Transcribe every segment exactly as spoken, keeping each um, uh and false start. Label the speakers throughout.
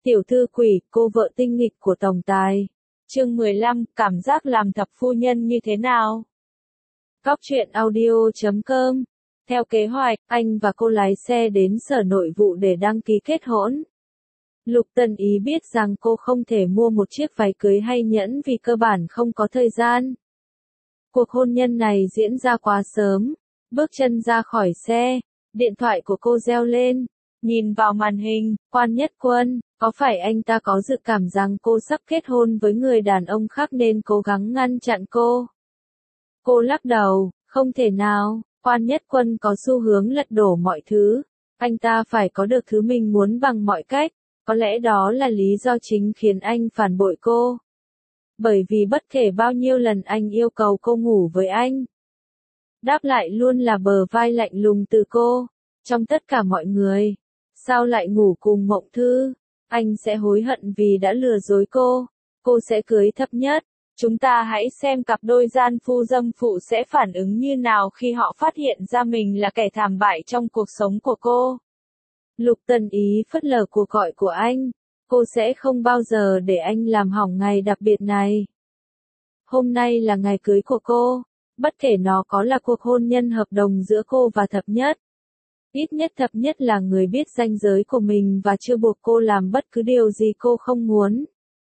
Speaker 1: Tiểu thư quỷ, cô vợ tinh nghịch của tổng tài. Chương mười lăm, cảm giác làm thập phu nhân như thế nào? Góc truyện audio chấm com. Theo kế hoạch, anh và cô lái xe đến sở nội vụ để đăng ký kết hôn. Lục Tân Ý biết rằng cô không thể mua một chiếc váy cưới hay nhẫn vì cơ bản không có thời gian. Cuộc hôn nhân này diễn ra quá sớm. Bước chân ra khỏi xe, điện thoại của cô reo lên. Nhìn vào màn hình, Quan Nhất Quân, có phải anh ta có dự cảm rằng cô sắp kết hôn với người đàn ông khác nên cố gắng ngăn chặn cô? Cô lắc đầu, không thể nào, Quan Nhất Quân có xu hướng lật đổ mọi thứ. Anh ta phải có được thứ mình muốn bằng mọi cách, có lẽ đó là lý do chính khiến anh phản bội cô. Bởi vì bất kể bao nhiêu lần anh yêu cầu cô ngủ với anh, đáp lại luôn là bờ vai lạnh lùng từ cô. Trong tất cả mọi người, sao lại ngủ cùng Mộng Thư? Anh sẽ hối hận vì đã lừa dối cô. Cô sẽ cưới Thập Nhất. Chúng ta hãy xem cặp đôi gian phu dâm phụ sẽ phản ứng như nào khi họ phát hiện ra mình là kẻ thảm bại trong cuộc sống của cô. Lục Tân Ý phớt lờ cuộc gọi của anh. Cô sẽ không bao giờ để anh làm hỏng ngày đặc biệt này. Hôm nay là ngày cưới của cô. Bất kể nó có là cuộc hôn nhân hợp đồng giữa cô và Thập Nhất. Ít nhất Thập Nhất là người biết ranh giới của mình và chưa buộc cô làm bất cứ điều gì cô không muốn.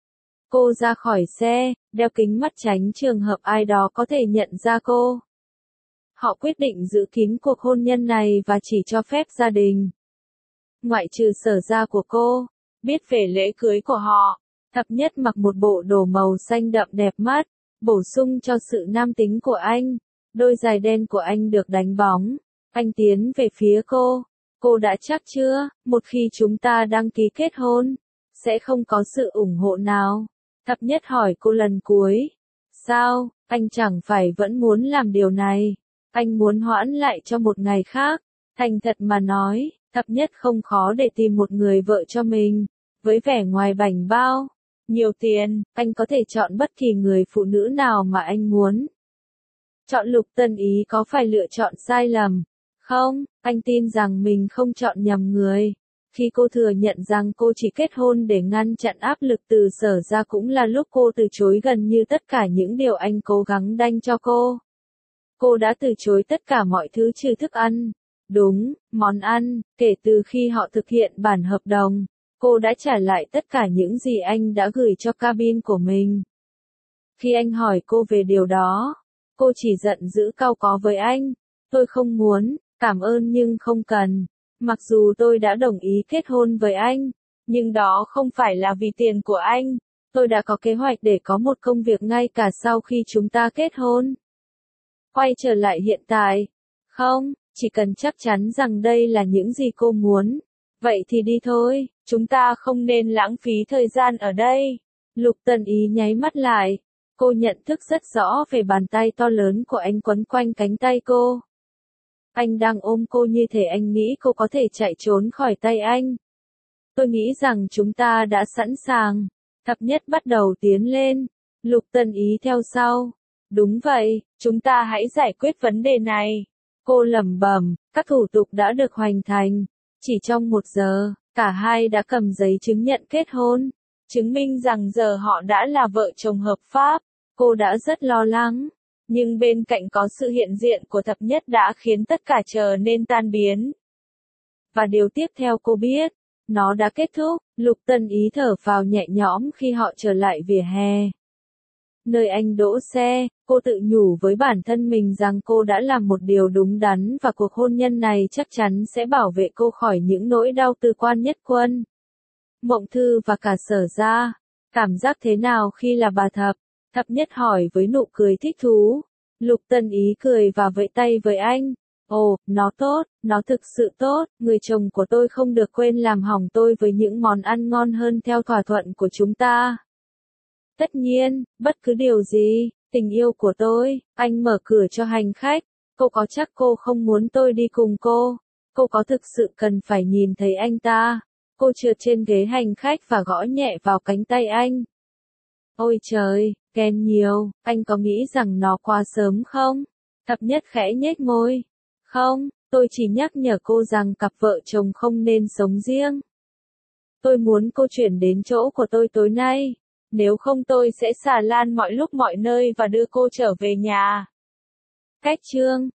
Speaker 1: Cô ra khỏi xe, đeo kính mắt tránh trường hợp ai đó có thể nhận ra cô. Họ quyết định giữ kín cuộc hôn nhân này và chỉ cho phép gia đình, ngoại trừ Sở gia của cô, biết về lễ cưới của họ. Thập Nhất mặc một bộ đồ màu xanh đậm đẹp mắt, bổ sung cho sự nam tính của anh. Đôi giày đen của anh được đánh bóng. Anh tiến về phía cô. Cô đã chắc chưa, một khi chúng ta đăng ký kết hôn, sẽ không có sự ủng hộ nào? Thập Nhất hỏi cô lần cuối. Sao, anh chẳng phải vẫn muốn làm điều này? Anh muốn hoãn lại cho một ngày khác. Thành thật mà nói, Thập Nhất không khó để tìm một người vợ cho mình. Với vẻ ngoài bảnh bao, nhiều tiền, anh có thể chọn bất kỳ người phụ nữ nào mà anh muốn. Chọn Lục Tân Ý có phải lựa chọn sai lầm? Không, anh tin rằng mình không chọn nhầm người. Khi cô thừa nhận rằng cô chỉ kết hôn để ngăn chặn áp lực từ Sở gia cũng là lúc cô từ chối gần như tất cả những điều anh cố gắng đanh cho cô. Cô đã từ chối tất cả mọi thứ trừ thức ăn. Đúng, món ăn, kể từ khi họ thực hiện bản hợp đồng, cô đã trả lại tất cả những gì anh đã gửi cho cabin của mình. Khi anh hỏi cô về điều đó, cô chỉ giận dữ cau có với anh. Tôi không muốn, cảm ơn nhưng không cần. Mặc dù tôi đã đồng ý kết hôn với anh, nhưng đó không phải là vì tiền của anh. Tôi đã có kế hoạch để có một công việc ngay cả sau khi chúng ta kết hôn. Quay trở lại hiện tại. Không, chỉ cần chắc chắn rằng đây là những gì cô muốn. Vậy thì đi thôi, chúng ta không nên lãng phí thời gian ở đây. Lục Tân Ý nháy mắt lại. Cô nhận thức rất rõ về bàn tay to lớn của anh quấn quanh cánh tay cô. Anh đang ôm cô như thể anh nghĩ cô có thể chạy trốn khỏi tay anh. Tôi nghĩ rằng chúng ta đã sẵn sàng. Thập Nhất bắt đầu tiến lên. Lục Tân Ý theo sau. Đúng vậy, chúng ta hãy giải quyết vấn đề này. Cô lẩm bẩm, các thủ tục đã được hoàn thành. Chỉ trong một giờ, cả hai đã cầm giấy chứng nhận kết hôn. Chứng minh rằng giờ họ đã là vợ chồng hợp pháp. Cô đã rất lo lắng. Nhưng bên cạnh có sự hiện diện của Thập Nhất đã khiến tất cả trở nên tan biến. Và điều tiếp theo cô biết, nó đã kết thúc. Lục Tân Ý thở phào nhẹ nhõm khi họ trở lại vỉa hè. Nơi anh đỗ xe, cô tự nhủ với bản thân mình rằng cô đã làm một điều đúng đắn và cuộc hôn nhân này chắc chắn sẽ bảo vệ cô khỏi những nỗi đau từ Quan Nhất Quân, Mộng Thư và cả Sở gia. Cảm giác thế nào khi là bà Thập? Thập Nhất hỏi với nụ cười thích thú. Lục Tân Ý cười và vẫy tay với anh. Ồ, nó tốt, nó thực sự tốt, người chồng của tôi không được quên làm hỏng tôi với những món ăn ngon hơn theo thỏa thuận của chúng ta. Tất nhiên, bất cứ điều gì, tình yêu của tôi, anh mở cửa cho hành khách. Cô có chắc cô không muốn tôi đi cùng cô? Cô có thực sự cần phải nhìn thấy anh ta? Cô trượt trên ghế hành khách và gõ nhẹ vào cánh tay anh. Ôi trời, ghen nhiều, anh có nghĩ rằng nó quá sớm không? Thập Nhất khẽ nhếch môi. Không, tôi chỉ nhắc nhở cô rằng cặp vợ chồng không nên sống riêng. Tôi muốn cô chuyển đến chỗ của tôi tối nay. Nếu không tôi sẽ xà lan mọi lúc mọi nơi và đưa cô trở về nhà. Cách chương